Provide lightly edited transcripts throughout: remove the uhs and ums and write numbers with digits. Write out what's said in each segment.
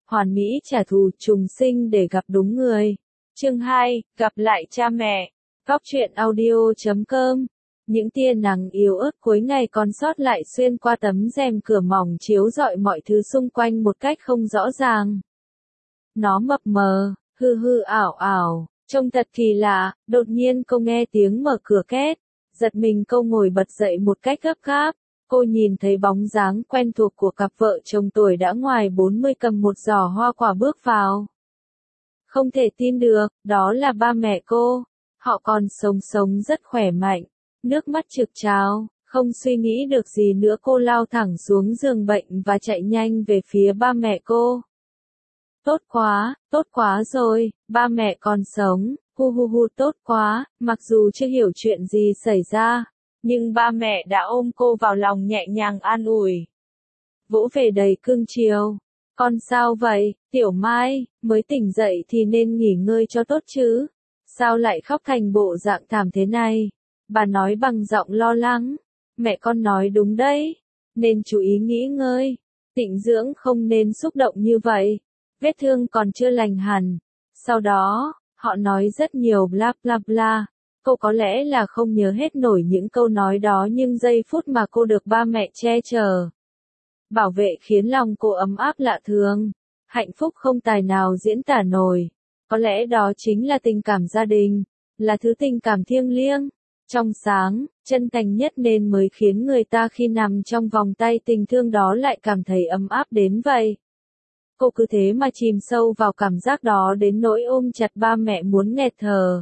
hoàn mỹ trả thù, trùng sinh để gặp đúng người. Chương 2, gặp lại cha mẹ. Góc truyện audio.com. Những tia nắng yếu ớt cuối ngày còn sót lại xuyên qua tấm rèm cửa mỏng chiếu rọi mọi thứ xung quanh một cách không rõ ràng. Nó mập mờ, hư hư ảo ảo, trông thật kỳ lạ. Đột nhiên cô nghe tiếng mở cửa két. Giật mình cô ngồi bật dậy một cách gấp gáp. Cô nhìn thấy bóng dáng quen thuộc của cặp vợ chồng tuổi đã ngoài 40 cầm một giỏ hoa quả bước vào. Không thể tin được, đó là ba mẹ cô. Họ còn sống rất khỏe mạnh. Nước mắt trực trào, không suy nghĩ được gì nữa cô lao thẳng xuống giường bệnh và chạy nhanh về phía ba mẹ cô. Tốt quá rồi, ba mẹ còn sống, hu tốt quá, mặc dù chưa hiểu chuyện gì xảy ra, nhưng ba mẹ đã ôm cô vào lòng nhẹ nhàng an ủi. Vỗ về đầy cưng chiều. Con sao vậy, Tiểu Mai, mới tỉnh dậy thì nên nghỉ ngơi cho tốt chứ. Sao lại khóc thành bộ dạng thảm thế này? Bà nói bằng giọng lo lắng. Mẹ con nói đúng đấy. Nên chú ý nghỉ ngơi. Tịnh dưỡng không nên xúc động như vậy. Vết thương còn chưa lành hẳn. Sau đó, họ nói rất nhiều bla bla bla. Cô có lẽ là không nhớ hết nổi những câu nói đó nhưng giây phút mà cô được ba mẹ che chở, bảo vệ khiến lòng cô ấm áp lạ thường. Hạnh phúc không tài nào diễn tả nổi. Có lẽ đó chính là tình cảm gia đình, là thứ tình cảm thiêng liêng, trong sáng, chân thành nhất nên mới khiến người ta khi nằm trong vòng tay tình thương đó lại cảm thấy ấm áp đến vậy. Cô cứ thế mà chìm sâu vào cảm giác đó đến nỗi ôm chặt ba mẹ muốn nghẹt thở.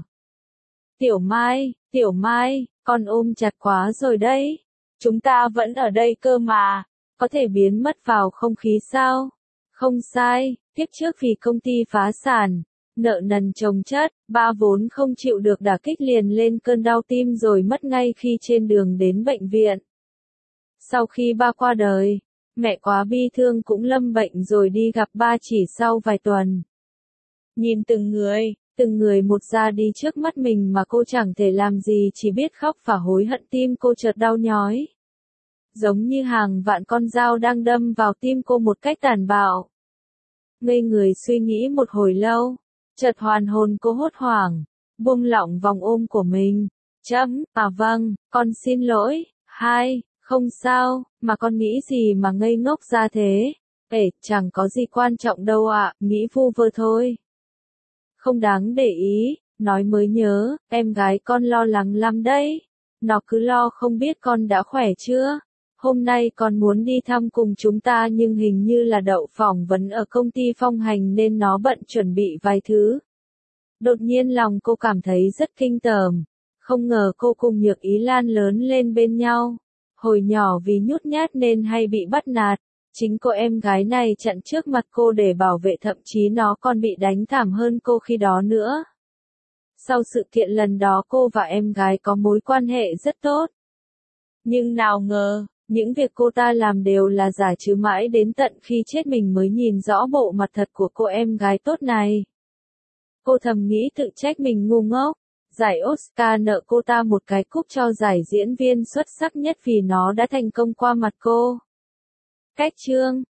Tiểu Mai, con ôm chặt quá rồi đấy. Chúng ta vẫn ở đây cơ mà. Có thể biến mất vào không khí sao? Không sai, kiếp trước vì công ty phá sản, nợ nần chồng chất, ba vốn không chịu được đả kích liền lên cơn đau tim rồi mất ngay khi trên đường đến bệnh viện. Sau khi ba qua đời, mẹ quá bi thương cũng lâm bệnh rồi đi gặp ba chỉ sau vài tuần. Nhìn từng người một ra đi trước mắt mình mà cô chẳng thể làm gì chỉ biết khóc và hối hận, tim cô chợt đau nhói. Giống như hàng vạn con dao đang đâm vào tim cô một cách tàn bạo. Ngây người suy nghĩ một hồi lâu, chợt hoàn hồn cô hốt hoảng, buông lỏng vòng ôm của mình. Vâng, con xin lỗi, không sao, mà con nghĩ gì mà ngây ngốc ra thế? Chẳng có gì quan trọng đâu ạ, nghĩ vu vơ thôi. Không đáng để ý, nói mới nhớ, em gái con lo lắng lắm đấy. Nó cứ lo không biết con đã khỏe chưa. Hôm nay con muốn đi thăm cùng chúng ta nhưng hình như là đậu phỏng vấn ở công ty Phong Hành nên nó bận chuẩn bị vài thứ. Đột nhiên lòng cô cảm thấy rất kinh tởm. Không ngờ cô cùng Nhược Ý Lan lớn lên bên nhau. Hồi nhỏ vì nhút nhát nên hay bị bắt nạt. Chính cô em gái này chặn trước mặt cô để bảo vệ, thậm chí nó còn bị đánh thảm hơn cô khi đó nữa. Sau sự kiện lần đó cô và em gái có mối quan hệ rất tốt. Nhưng nào ngờ, những việc cô ta làm đều là giả chứ mãi đến tận khi chết mình mới nhìn rõ bộ mặt thật của cô em gái tốt này. Cô thầm nghĩ tự trách mình ngu ngốc. Giải Oscar nợ cô ta một cái cúp cho giải diễn viên xuất sắc nhất vì nó đã thành công qua mặt cô. Cách chương